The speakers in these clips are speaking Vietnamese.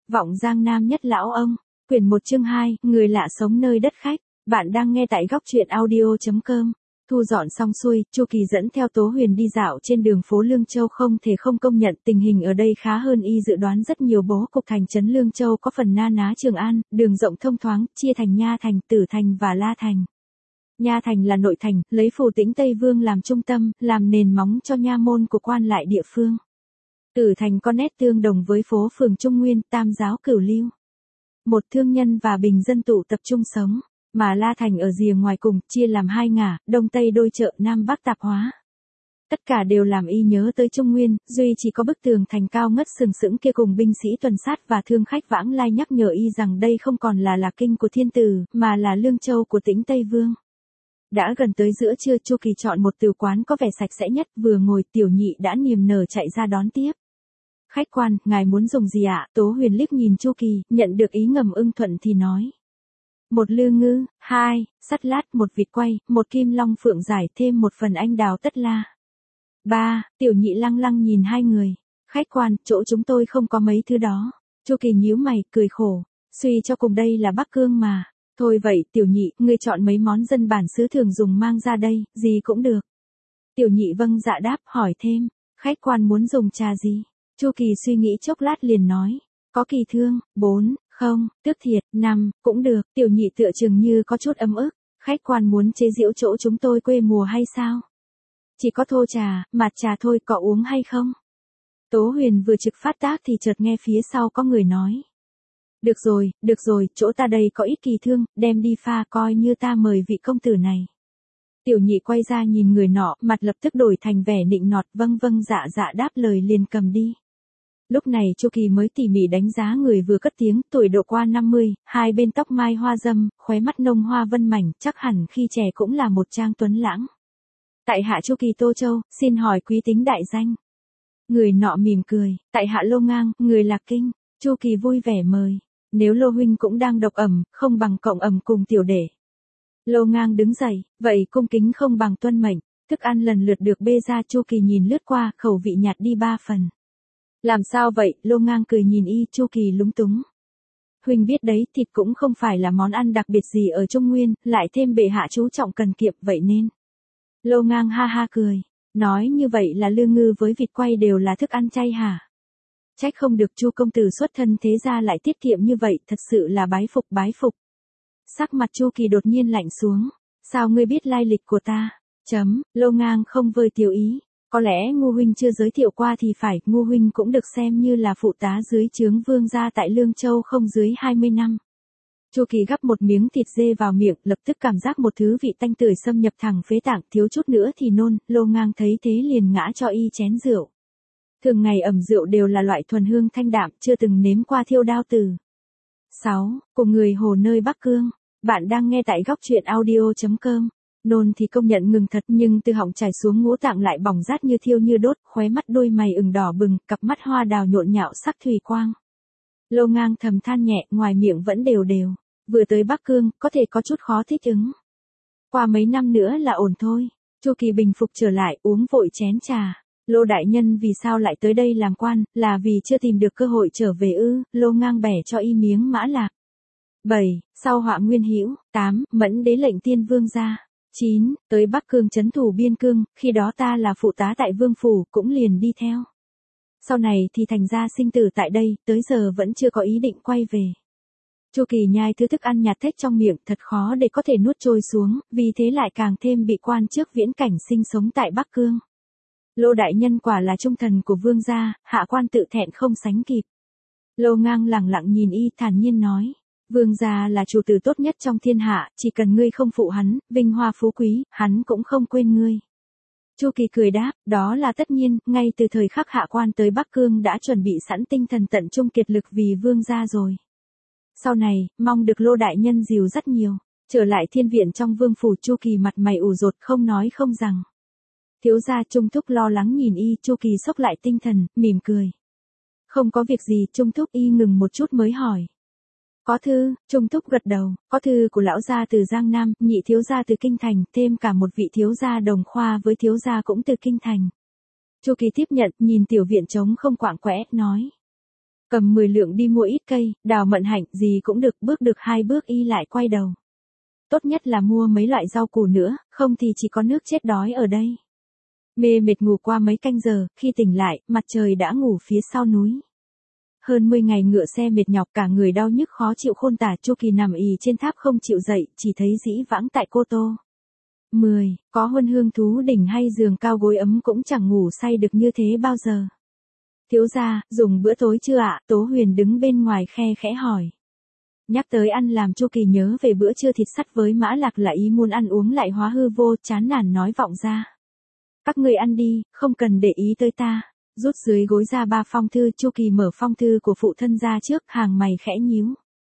Vọng Giang Nam nhất lão ông, quyển 1 chương 2, người lạ sống nơi đất khách. Bạn đang nghe tại góc truyện audio.com. Thu dọn xong xuôi, Chu Kỳ dẫn theo Tố Huyền đi dạo trên đường phố Lương Châu, không thể không công nhận tình hình ở đây khá hơn y dự đoán rất nhiều. Bố cục thành trấn Lương Châu có phần na ná Trường An, đường rộng thông thoáng, chia thành Nha Thành, Tử Thành và La Thành. Nha Thành là nội thành, lấy Phủ Tĩnh Tây Vương làm trung tâm, làm nền móng cho nha môn của quan lại địa phương. Tử Thành có nét tương đồng với phố phường Trung Nguyên, Tam Giáo Cửu Lưu. Một thương nhân và bình dân tụ tập trung sống, mà La Thành ở rìa ngoài cùng, chia làm hai ngả, Đông Tây đôi chợ, Nam Bắc tạp hóa. Tất cả đều làm y nhớ tới Trung Nguyên, duy chỉ có bức tường thành cao ngất sừng sững kia cùng binh sĩ tuần sát và thương khách vãng lai nhắc nhở y rằng đây không còn là Lạc Kinh của thiên tử, mà là Lương Châu của Tĩnh Tây Vương. Đã gần tới giữa trưa, Chu Kỳ chọn một từ quán có vẻ sạch sẽ nhất, vừa ngồi Tiểu Nhị đã niềm nở chạy ra đón tiếp. Khách quan, ngài muốn dùng gì ạ? Tố Huyền liếc nhìn Chu Kỳ, nhận được ý ngầm ưng thuận thì nói. Một lư ngư, 2, sắt lát, một vịt quay, một kim long phượng giải, thêm một phần anh đào tất la. 3, Tiểu Nhị lăng lăng nhìn hai người. Khách quan, chỗ chúng tôi không có mấy thứ đó. Chu Kỳ nhíu mày, cười khổ. Suy cho cùng đây là Bắc Cương mà. Thôi vậy, Tiểu Nhị, ngươi chọn mấy món dân bản xứ thường dùng mang ra đây, gì cũng được. Tiểu Nhị vâng dạ đáp, hỏi thêm. Khách quan muốn dùng trà gì? Chu Kỳ suy nghĩ chốc lát liền nói. Có kỳ thương, 4, không, tước thiệt, 5, cũng được. Tiểu Nhị tựa chừng như có chút ấm ức. Khách quan muốn chế giễu chỗ chúng tôi quê mùa hay sao? Chỉ có thô trà, mạt trà thôi, có uống hay không? Tố Huyền vừa trực phát tác thì chợt nghe phía sau có người nói. Được rồi, chỗ ta đây có ít kỳ thương, đem đi pha coi như ta mời vị công tử này. Tiểu Nhị quay ra nhìn người nọ, mặt lập tức đổi thành vẻ nịnh nọt, vâng dạ đáp lời liền cầm đi. Lúc này Chu Kỳ mới tỉ mỉ đánh giá người vừa cất tiếng, tuổi độ qua 50, hai bên tóc mai hoa râm, khóe mắt nông hoa vân mảnh, chắc hẳn khi trẻ cũng là một trang tuấn lãng. Tại hạ Chu Kỳ Tô Châu, xin hỏi quý tính đại danh. Người nọ mỉm cười, tại hạ Lô Ngang, người Lạc Kinh. Chu Kỳ vui vẻ mời. Nếu Lô huynh cũng đang độc ẩm, không bằng cộng ẩm cùng tiểu đệ. Lô Ngang đứng dậy, vậy cung kính không bằng tuân mệnh. Thức ăn lần lượt được bê ra, Chu Kỳ nhìn lướt qua, khẩu vị nhạt đi 3 phần. Làm sao vậy? Lô Ngang cười nhìn y. Chu Kỳ lúng túng. Huynh biết đấy, thịt cũng không phải là món ăn đặc biệt gì ở Trung Nguyên, lại thêm bệ hạ chú trọng cần kiệm, vậy nên. Lô Ngang ha ha cười, nói như vậy là lư ngư với vịt quay đều là thức ăn chay hả? Trách không được Chu công tử xuất thân thế gia lại tiết kiệm như vậy, thật sự là bái phục. Sắc mặt Chu Kỳ đột nhiên lạnh xuống. Sao ngươi biết lai lịch của ta? Lô Ngang không vơi tiêu ý. Có lẽ Ngu huynh chưa giới thiệu qua thì phải, Ngu huynh cũng được xem như là phụ tá dưới trướng vương gia tại Lương Châu không dưới 20 năm. Chu Kỳ gắp một miếng thịt dê vào miệng, lập tức cảm giác một thứ vị tanh tưởi xâm nhập thẳng phế tạng, thiếu chút nữa thì nôn. Lô Ngang thấy thế liền ngã cho y chén rượu. Thường ngày ẩm rượu đều là loại thuần hương thanh đạm, chưa từng nếm qua thiêu đao tử. 6. Của người Hồ nơi Bắc Cương. Bạn đang nghe tại góc truyện audio.com. Nôn thì công nhận ngừng thật, nhưng từ họng chảy xuống ngũ tạng lại bỏng rát như thiêu như đốt, khóe mắt đôi mày ửng đỏ bừng, cặp mắt hoa đào nhộn nhạo sắc thủy quang. Lô Ngang thầm than nhẹ, ngoài miệng vẫn đều. Vừa tới Bắc Cương, có thể có chút khó thích ứng. Qua mấy năm nữa là ổn thôi. Chu Kỳ bình phục trở lại, uống vội chén trà. Lô đại nhân vì sao lại tới đây làm quan, là vì chưa tìm được cơ hội trở về ư? Lô Ngang bẻ cho y miếng mã lạc. 7. Sau họa nguyên hữu. 8. Mẫn đế lệnh tiên vương gia. 9. Tới Bắc Cương trấn thủ biên cương, khi đó ta là phụ tá tại vương phủ, cũng liền đi theo. Sau này thì thành ra sinh tử tại đây, tới giờ vẫn chưa có ý định quay về. Chu Kỳ nhai thứ thức ăn nhạt thếch trong miệng, thật khó để có thể nuốt trôi xuống, vì thế lại càng thêm bị quan trước viễn cảnh sinh sống tại Bắc Cương. Lô đại nhân quả là trung thần của vương gia, hạ quan tự thẹn không sánh kịp. Lô Ngang lẳng lặng nhìn y, thản nhiên nói. Vương gia là chủ tử tốt nhất trong thiên hạ, chỉ cần ngươi không phụ hắn, vinh hoa phú quý, hắn cũng không quên ngươi. Chu Kỳ cười đáp, đó là tất nhiên, ngay từ thời khắc hạ quan tới Bắc Cương đã chuẩn bị sẵn tinh thần tận trung kiệt lực vì vương gia rồi. Sau này, mong được Lô đại nhân dìu dắt nhiều. Trở lại thiên viện trong vương phủ, Chu Kỳ mặt mày ủ rột không nói không rằng. Thiếu gia Trung Thúc lo lắng nhìn y, Chu Kỳ xốc lại tinh thần, mỉm cười. Không có việc gì, Trung Thúc. Y ngừng một chút mới hỏi. Có thư? Trung Thúc gật đầu, có thư của lão gia từ Giang Nam, nhị thiếu gia từ Kinh Thành, thêm cả một vị thiếu gia đồng khoa với thiếu gia cũng từ Kinh Thành. Chu Kỳ tiếp nhận, nhìn tiểu viện trống không quạng quẽ, nói. Cầm 10 lượng đi mua ít cây, đào mận hạnh, gì cũng được, bước được 2 bước y lại quay đầu. Tốt nhất là mua mấy loại rau củ nữa, không thì chỉ có nước chết đói ở đây. Mê mệt ngủ qua mấy canh giờ, khi tỉnh lại, mặt trời đã ngủ phía sau núi. Hơn 10 ngày ngựa xe mệt nhọc, cả người đau nhức khó chịu khôn tả, Chu Kỳ nằm ì trên tháp không chịu dậy, chỉ thấy dĩ vãng tại Cô Tô. 10. Có huân hương thú đỉnh hay giường cao gối ấm cũng chẳng ngủ say được như thế bao giờ. Thiếu gia, dùng bữa tối chưa ạ? Tố Huyền đứng bên ngoài khe khẽ hỏi. Nhắc tới ăn làm Chu Kỳ nhớ về bữa trưa thịt sắt với mã lạc là ý muốn ăn uống lại hóa hư vô, chán nản nói vọng ra. Các người ăn đi, không cần để ý tới ta. Rút dưới gối ra 3 phong thư, Chu Kỳ mở phong thư của phụ thân ra trước, hàng mày khẽ nhíu.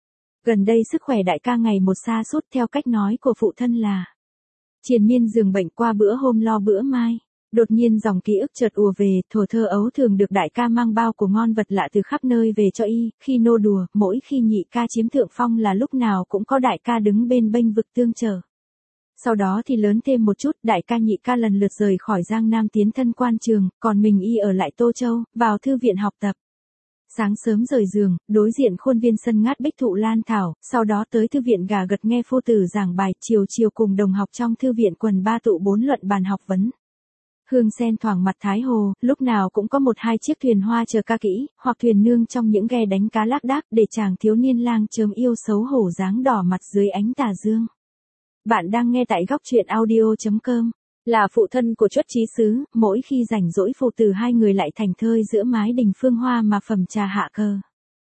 Gần đây sức khỏe đại ca ngày một sa sút, theo cách nói của phụ thân là triền miên giường bệnh, qua bữa hôm lo bữa mai. Đột nhiên dòng ký ức chợt ùa về, thuở thơ ấu thường được đại ca mang bao của ngon vật lạ từ khắp nơi về cho y, khi nô đùa, mỗi khi nhị ca chiếm thượng phong là lúc nào cũng có đại ca đứng bên bênh vực tương trợ. Sau đó thì lớn thêm một chút, đại ca nhị ca lần lượt rời khỏi Giang Nam tiến thân quan trường, còn mình y ở lại Tô Châu, vào thư viện học tập. Sáng sớm rời giường, đối diện khuôn viên sân ngát bích thụ lan thảo, sau đó tới thư viện gà gật nghe phu tử giảng bài, chiều chiều cùng đồng học trong thư viện quần ba tụ bốn luận bàn học vấn. Hương sen thoảng mặt Thái Hồ, lúc nào cũng có 1-2 chiếc thuyền hoa chờ ca kỹ, hoặc thuyền nương trong những ghe đánh cá lác đác để chàng thiếu niên lang chớm yêu xấu hổ dáng đỏ mặt dưới ánh tà dương. Bạn đang nghe tại góc truyện audio.com. Là phụ thân của Chuất Chí Sứ, mỗi khi rảnh rỗi phụ tử hai người lại thành thơi giữa mái đình phương hoa mà phẩm trà hạ cơ.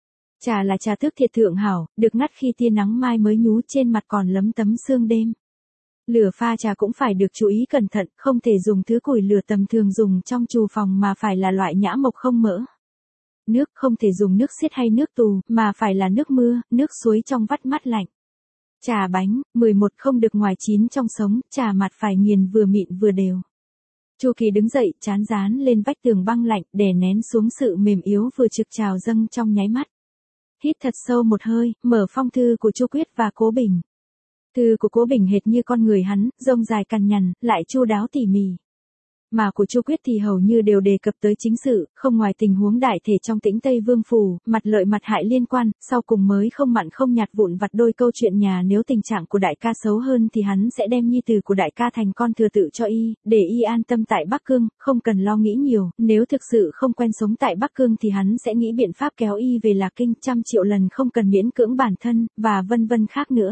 Trà là trà tước thiệt thượng hảo, được ngắt khi tia nắng mai mới nhú, trên mặt còn lấm tấm sương đêm. Lửa pha trà cũng phải được chú ý cẩn thận, không thể dùng thứ củi lửa tầm thường dùng trong chù phòng mà phải là loại nhã mộc không mỡ. Nước không thể dùng nước xiết hay nước tù, mà phải là nước mưa, nước suối trong vắt mát lạnh. Trà bánh, 11 không được ngoài 9 trong sống, trà mặt phải nghiền vừa mịn vừa đều. Chu Kỳ đứng dậy, trán dán lên vách tường băng lạnh, đè nén xuống sự mềm yếu vừa trực trào dâng trong nháy mắt. Hít thật sâu một hơi, mở phong thư của Chu Quyết và Cố Bình. Thư của Cố Bình hệt như con người hắn, rông dài cằn nhằn, lại chu đáo tỉ mỉ. Mà của Chu Quyết thì hầu như đều đề cập tới chính sự, không ngoài tình huống đại thể trong Tĩnh Tây Vương phủ, mặt lợi mặt hại liên quan, sau cùng mới không mặn không nhạt vụn vặt đôi câu chuyện nhà, nếu tình trạng của đại ca xấu hơn thì hắn sẽ đem nhi tử của đại ca thành con thừa tự cho y, để y an tâm tại Bắc Cương, không cần lo nghĩ nhiều, nếu thực sự không quen sống tại Bắc Cương thì hắn sẽ nghĩ biện pháp kéo y về Lạc Kinh, 100 triệu lần không cần miễn cưỡng bản thân, và vân vân khác nữa.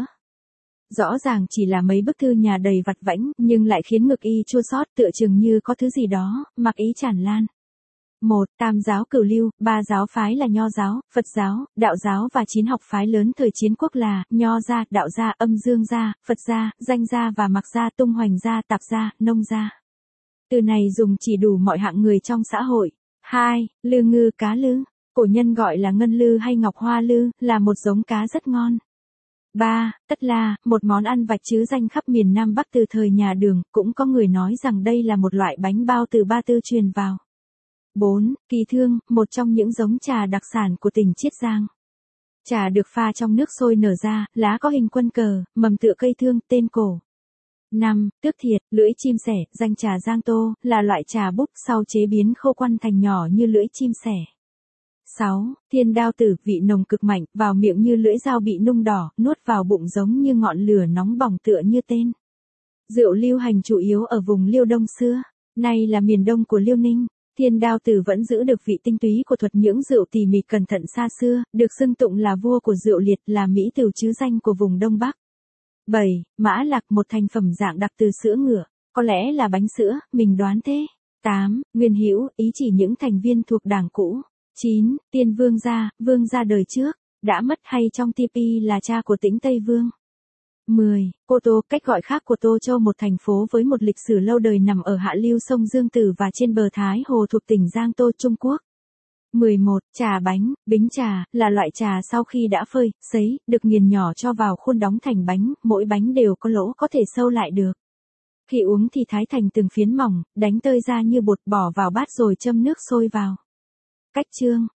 Rõ ràng chỉ là mấy bức thư nhà đầy vặt vãnh, nhưng lại khiến ngực y chua xót, tựa chừng như có thứ gì đó, mặc ý tràn lan. 1. Tam giáo cửu lưu, 3 giáo phái là Nho giáo, Phật giáo, Đạo giáo và 9 học phái lớn thời chiến quốc là Nho gia, Đạo gia, Âm Dương gia, Phật gia, Danh gia và Mạc gia, Tung Hoành gia, Tạp gia, Nông gia. Từ này dùng chỉ đủ mọi hạng người trong xã hội. 2. Lư ngư, cá lư. Cổ nhân gọi là ngân lư hay ngọc hoa lư, là một giống cá rất ngon. 3. Tất la, một món ăn vặt chứ danh khắp miền Nam Bắc từ thời nhà Đường, cũng có người nói rằng đây là một loại bánh bao từ Ba Tư truyền vào. 4. Kỳ thương, một trong những giống trà đặc sản của tỉnh Chiết Giang. Trà được pha trong nước sôi nở ra, lá có hình quân cờ, mầm tựa cây thương, tên cổ. 5. Tước thiệt, lưỡi chim sẻ, danh trà Giang Tô, là loại trà búp sau chế biến khô quăn thành nhỏ như lưỡi chim sẻ. 6. Thiên đao tử, vị nồng cực mạnh, vào miệng như lưỡi dao bị nung đỏ, nuốt vào bụng giống như ngọn lửa nóng bỏng tựa như tên. Rượu lưu hành chủ yếu ở vùng Liêu Đông xưa, nay là miền đông của Liêu Ninh. Thiên đao tử vẫn giữ được vị tinh túy của thuật nhưỡng rượu tỉ mỉ cẩn thận xa xưa, được xưng tụng là vua của rượu liệt, là mỹ tửu chứ danh của vùng Đông Bắc. 7. Mã lạc, một thành phẩm dạng đặc từ sữa ngựa, có lẽ là bánh sữa, mình đoán thế. 8. Nguyên hữu, ý chỉ những thành viên thuộc đảng cũ. 9. Tiên vương gia đời trước, đã mất hay trong TP là cha của Tĩnh Tây Vương. 10. Cô Tô, cách gọi khác của Tô Châu, một thành phố với một lịch sử lâu đời nằm ở hạ lưu sông Dương Tử và trên bờ Thái Hồ thuộc tỉnh Giang Tô, Trung Quốc. 11. Trà bánh, bính trà, là loại trà sau khi đã phơi, sấy, được nghiền nhỏ cho vào khuôn đóng thành bánh, mỗi bánh đều có lỗ có thể sâu lại được. Khi uống thì thái thành từng phiến mỏng, đánh tơi ra như bột, bỏ vào bát rồi châm nước sôi vào. Cách chương.